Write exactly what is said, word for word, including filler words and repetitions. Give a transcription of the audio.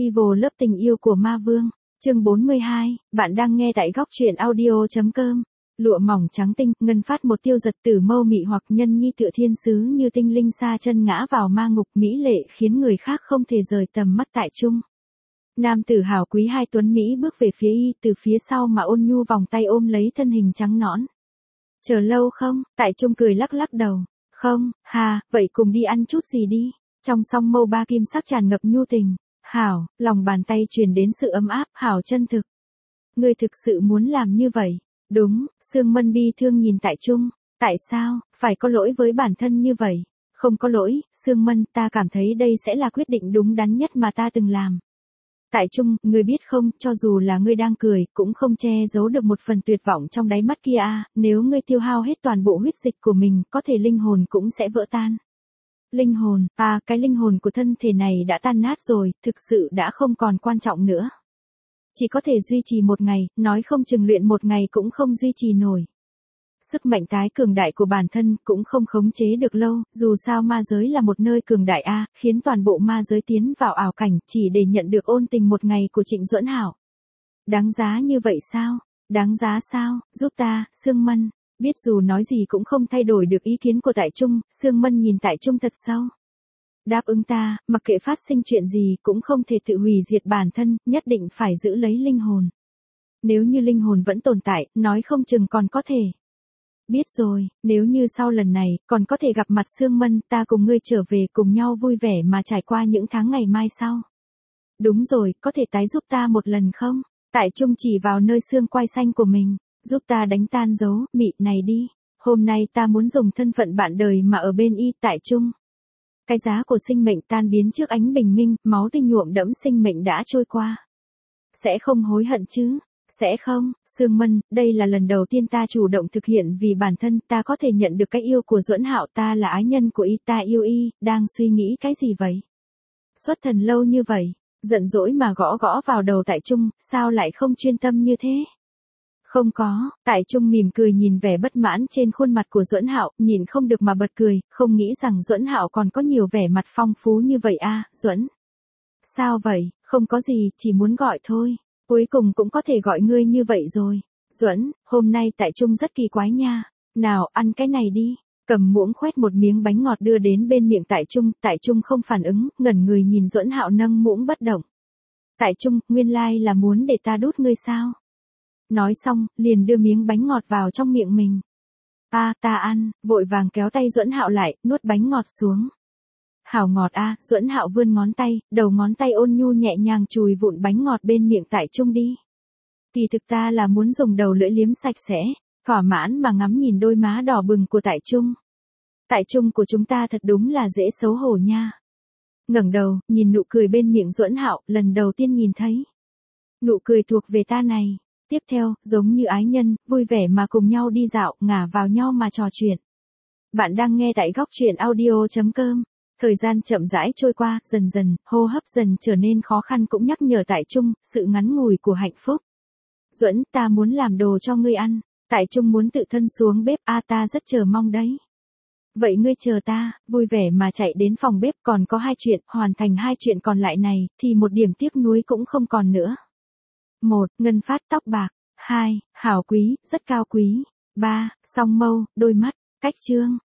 Evil lớp tình yêu của ma vương, chương bốn mươi hai, bạn đang nghe tại góc truyện audio.com. Lụa mỏng trắng tinh, ngân phát một tiêu giật tử mâu mị hoặc nhân nhi tựa thiên sứ như tinh linh sa chân ngã vào ma ngục mỹ lệ khiến người khác không thể rời tầm mắt tại trung. Nam tử hào quý hai tuấn Mỹ bước về phía y từ phía sau mà ôn nhu vòng tay ôm lấy thân hình trắng nõn. Chờ lâu không? Tại trung cười lắc lắc đầu. Không, hà, vậy cùng đi ăn chút gì đi. Trong song mâu ba kim sắc tràn ngập nhu tình. Hảo, lòng bàn tay truyền đến sự ấm áp, hảo chân thực. Ngươi thực sự muốn làm như vậy. Đúng, Sương Mân bi thương nhìn tại trung. Tại sao, phải có lỗi với bản thân như vậy? Không có lỗi, Sương Mân, ta cảm thấy đây sẽ là quyết định đúng đắn nhất mà ta từng làm. Tại trung, ngươi biết không, cho dù là ngươi đang cười, cũng không che giấu được một phần tuyệt vọng trong đáy mắt kia à, nếu ngươi tiêu hao hết toàn bộ huyết dịch của mình, có thể linh hồn cũng sẽ vỡ tan. Linh hồn, à, cái linh hồn của thân thể này đã tan nát rồi, thực sự đã không còn quan trọng nữa. Chỉ có thể duy trì một ngày, nói không chừng luyện một ngày cũng không duy trì nổi. Sức mạnh tái cường đại của bản thân cũng không khống chế được lâu, dù sao ma giới là một nơi cường đại a, khiến toàn bộ ma giới tiến vào ảo cảnh chỉ để nhận được ôn tình một ngày của Trịnh Duẫn Hảo. Đáng giá như vậy sao? Đáng giá sao? Giúp ta, Sương Mân. Biết dù nói gì cũng không thay đổi được ý kiến của Tại Trung, Sương Mân nhìn Tại Trung thật sâu. Đáp ứng ta, mặc kệ phát sinh chuyện gì cũng không thể tự hủy diệt bản thân, nhất định phải giữ lấy linh hồn. Nếu như linh hồn vẫn tồn tại, nói không chừng còn có thể. Biết rồi, nếu như sau lần này, còn có thể gặp mặt Sương Mân, ta cùng ngươi trở về cùng nhau vui vẻ mà trải qua những tháng ngày mai sau. Đúng rồi, có thể tái giúp ta một lần không? Tại Trung chỉ vào nơi xương quai xanh của mình, giúp ta đánh tan dấu, mị này đi. Hôm nay ta muốn dùng thân phận bạn đời mà ở bên y, Tại Trung. Cái giá của sinh mệnh tan biến trước ánh bình minh, máu tinh nhuộm đẫm sinh mệnh đã trôi qua. Sẽ không hối hận chứ? Sẽ không, Sương Mân, đây là lần đầu tiên ta chủ động thực hiện vì bản thân, ta có thể nhận được cái yêu của Duẫn Hạo, ta là ái nhân của y, ta yêu y, đang suy nghĩ cái gì vậy? Xuất thần lâu như vậy, giận dỗi mà gõ gõ vào đầu Tại Trung, sao lại không chuyên tâm như thế? Không có, Tại Trung mỉm cười nhìn vẻ bất mãn trên khuôn mặt của Duẫn Hạo, nhìn không được mà bật cười, không nghĩ rằng Duẫn Hạo còn có nhiều vẻ mặt phong phú như vậy a, à, Duẫn. Sao vậy, không có gì, chỉ muốn gọi thôi. Cuối cùng cũng có thể gọi ngươi như vậy rồi. Duẫn, hôm nay Tại Trung rất kỳ quái nha. Nào, ăn cái này đi. Cầm muỗng khoét một miếng bánh ngọt đưa đến bên miệng Tại Trung, Tại Trung không phản ứng, ngẩn người nhìn Duẫn Hạo nâng muỗng bất động. Tại Trung, nguyên lai là muốn để ta đút ngươi sao? Nói xong, liền đưa miếng bánh ngọt vào trong miệng mình. A, à, ta ăn, vội vàng kéo tay Duẫn Hạo lại, nuốt bánh ngọt xuống. Hảo ngọt a, à, Duẫn Hạo vươn ngón tay, đầu ngón tay ôn nhu nhẹ nhàng chùi vụn bánh ngọt bên miệng Tại Trung đi. Kỳ thực ta là muốn dùng đầu lưỡi liếm sạch sẽ, thỏa mãn mà ngắm nhìn đôi má đỏ bừng của Tại Trung. Tại Trung của chúng ta thật đúng là dễ xấu hổ nha. Ngẩng đầu, nhìn nụ cười bên miệng Duẫn Hạo, lần đầu tiên nhìn thấy. Nụ cười thuộc về ta này. Tiếp theo, giống như ái nhân, vui vẻ mà cùng nhau đi dạo, ngả vào nhau mà trò chuyện. Bạn đang nghe tại góc truyện audio.com. Thời gian chậm rãi trôi qua, dần dần, hô hấp dần trở nên khó khăn cũng nhắc nhở Tại Trung, sự ngắn ngủi của hạnh phúc. Duẫn, ta muốn làm đồ cho ngươi ăn. Tại Trung muốn tự thân xuống bếp, a à, ta rất chờ mong đấy. Vậy ngươi chờ ta, vui vẻ mà chạy đến phòng bếp, còn có hai chuyện, hoàn thành hai chuyện còn lại này, thì một điểm tiếc nuối cũng không còn nữa. một. Ngân phát tóc bạc. hai. Hảo quý, rất cao quý. ba. Song mâu, đôi mắt, cách chương.